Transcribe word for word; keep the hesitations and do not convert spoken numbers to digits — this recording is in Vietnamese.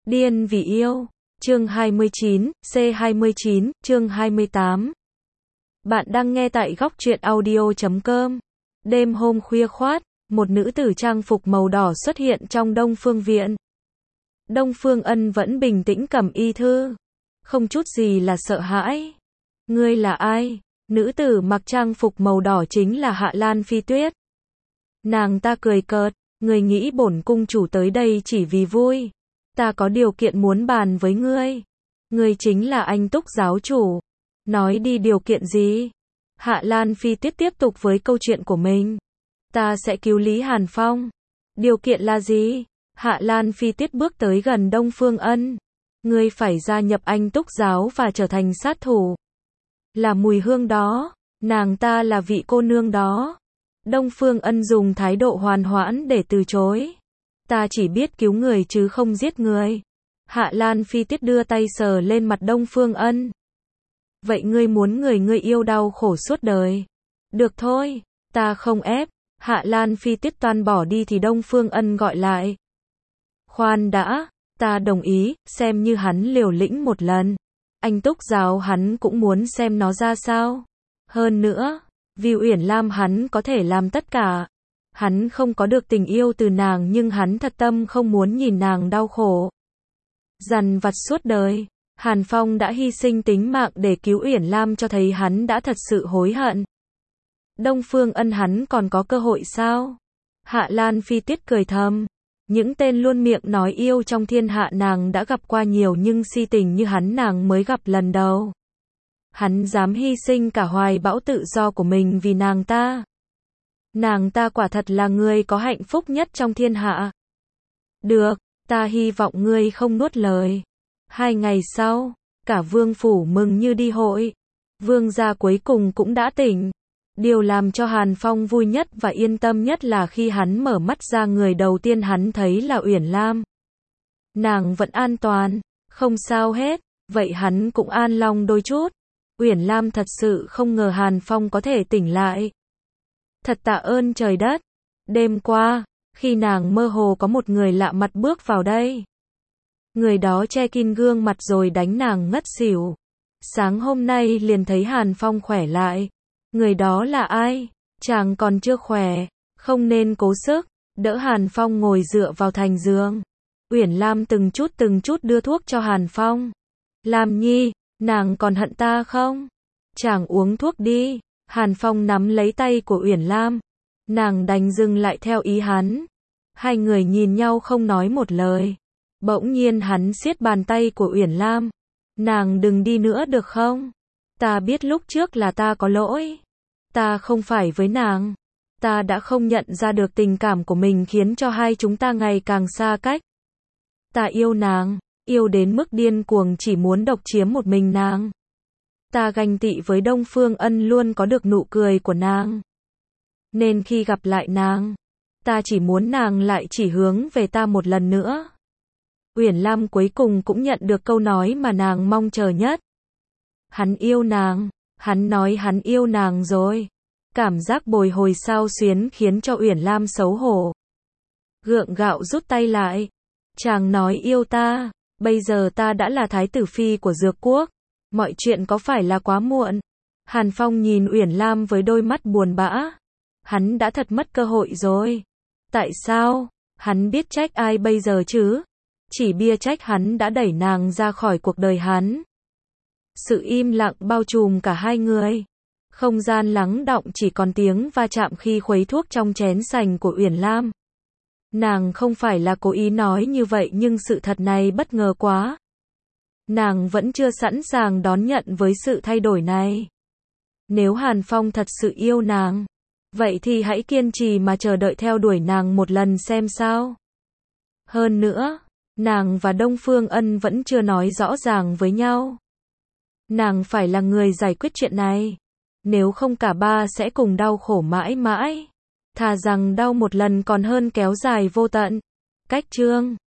Điên vì yêu. Chương hai mươi chín, C hai mươi chín, chương hai mươi tám. Bạn đang nghe tại góc truyện audio chấm com. Đêm hôm khuya khoát, một nữ tử trang phục màu đỏ xuất hiện trong Đông Phương viện. Đông Phương Ân vẫn bình tĩnh cầm y thư, không chút gì là sợ hãi. Ngươi là ai? Nữ tử mặc trang phục màu đỏ chính là Hạ Lan Phi Tuyết. Nàng ta cười cợt, ngươi nghĩ bổn cung chủ tới đây chỉ vì vui. Ta có điều kiện muốn bàn với ngươi. Ngươi chính là anh Túc giáo chủ. Nói đi điều kiện gì? Hạ Lan Phi Tuyết tiếp tục với câu chuyện của mình. Ta sẽ cứu Lý Hàn Phong. Điều kiện là gì? Hạ Lan Phi Tuyết bước tới gần Đông Phương Ân. Ngươi phải gia nhập anh Túc giáo và trở thành sát thủ. Là mùi hương đó. Nàng ta là vị cô nương đó. Đông Phương Ân dùng thái độ hoàn hoãn để từ chối. Ta chỉ biết cứu người chứ không giết người. Hạ Lan Phi Tuyết đưa tay sờ lên mặt Đông Phương Ân. Vậy ngươi muốn người ngươi yêu đau khổ suốt đời? Được thôi, ta không ép. Hạ Lan Phi Tuyết toan bỏ đi thì Đông Phương Ân gọi lại. Khoan đã, ta đồng ý, xem như hắn liều lĩnh một lần. Anh Túc giáo hắn cũng muốn xem nó ra sao. Hơn nữa, vì Uyển Lam hắn có thể làm tất cả. Hắn không có được tình yêu từ nàng nhưng hắn thật tâm không muốn nhìn nàng đau khổ. Dằn vặt suốt đời. Hàn Phong đã hy sinh tính mạng để cứu Uyển Lam cho thấy hắn đã thật sự hối hận. Đông Phương Ân hắn còn có cơ hội sao? Hạ Lan Phi Tuyết cười thầm. Những tên luôn miệng nói yêu trong thiên hạ nàng đã gặp qua nhiều nhưng si tình như hắn nàng mới gặp lần đầu. Hắn dám hy sinh cả hoài bão tự do của mình vì nàng ta. Nàng ta quả thật là người có hạnh phúc nhất trong thiên hạ. Được, ta hy vọng ngươi không nuốt lời. Hai ngày sau, cả vương phủ mừng như đi hội. Vương gia cuối cùng cũng đã tỉnh. Điều làm cho Hàn Phong vui nhất và yên tâm nhất là khi hắn mở mắt ra người đầu tiên hắn thấy là Uyển Lam. Nàng vẫn an toàn, không sao hết, vậy hắn cũng an lòng đôi chút. Uyển Lam thật sự không ngờ Hàn Phong có thể tỉnh lại. Thật tạ ơn trời đất. Đêm qua, khi nàng mơ hồ có một người lạ mặt bước vào đây. Người đó che kín gương mặt rồi đánh nàng ngất xỉu. Sáng hôm nay liền thấy Hàn Phong khỏe lại. Người đó là ai? Chàng còn chưa khỏe, không nên cố sức. Đỡ Hàn Phong ngồi dựa vào thành giường. Uyển Lam từng chút từng chút đưa thuốc cho Hàn Phong. Lam nhi, nàng còn hận ta không? Chàng uống thuốc đi. Hàn Phong nắm lấy tay của Uyển Lam. Nàng đành dừng lại theo ý hắn. Hai người nhìn nhau không nói một lời. Bỗng nhiên hắn siết bàn tay của Uyển Lam. Nàng đừng đi nữa được không? Ta biết lúc trước là ta có lỗi. Ta không phải với nàng. Ta đã không nhận ra được tình cảm của mình khiến cho hai chúng ta ngày càng xa cách. Ta yêu nàng, yêu đến mức điên cuồng chỉ muốn độc chiếm một mình nàng. Ta ganh tị với Đông Phương Ân luôn có được nụ cười của nàng. Nên khi gặp lại nàng, ta chỉ muốn nàng lại chỉ hướng về ta một lần nữa. Uyển Lam cuối cùng cũng nhận được câu nói mà nàng mong chờ nhất. Hắn yêu nàng, hắn nói hắn yêu nàng rồi. Cảm giác bồi hồi xao xuyến khiến cho Uyển Lam xấu hổ. Gượng gạo rút tay lại. Chàng nói yêu ta, bây giờ ta đã là thái tử phi của Dược Quốc. Mọi chuyện có phải là quá muộn? Hàn Phong nhìn Uyển Lam với đôi mắt buồn bã. Hắn đã thật mất cơ hội rồi. Tại sao? Hắn biết trách ai bây giờ chứ? Chỉ bia trách hắn đã đẩy nàng ra khỏi cuộc đời hắn. Sự im lặng bao trùm cả hai người. Không gian lắng đọng chỉ còn tiếng va chạm khi khuấy thuốc trong chén sành của Uyển Lam. Nàng không phải là cố ý nói như vậy nhưng sự thật này bất ngờ quá. Nàng vẫn chưa sẵn sàng đón nhận với sự thay đổi này. Nếu Hàn Phong thật sự yêu nàng, vậy thì hãy kiên trì mà chờ đợi theo đuổi nàng một lần xem sao. Hơn nữa, nàng và Đông Phương Ân vẫn chưa nói rõ ràng với nhau. Nàng phải là người giải quyết chuyện này. Nếu không cả ba sẽ cùng đau khổ mãi mãi. Thà rằng đau một lần còn hơn kéo dài vô tận. Cách chương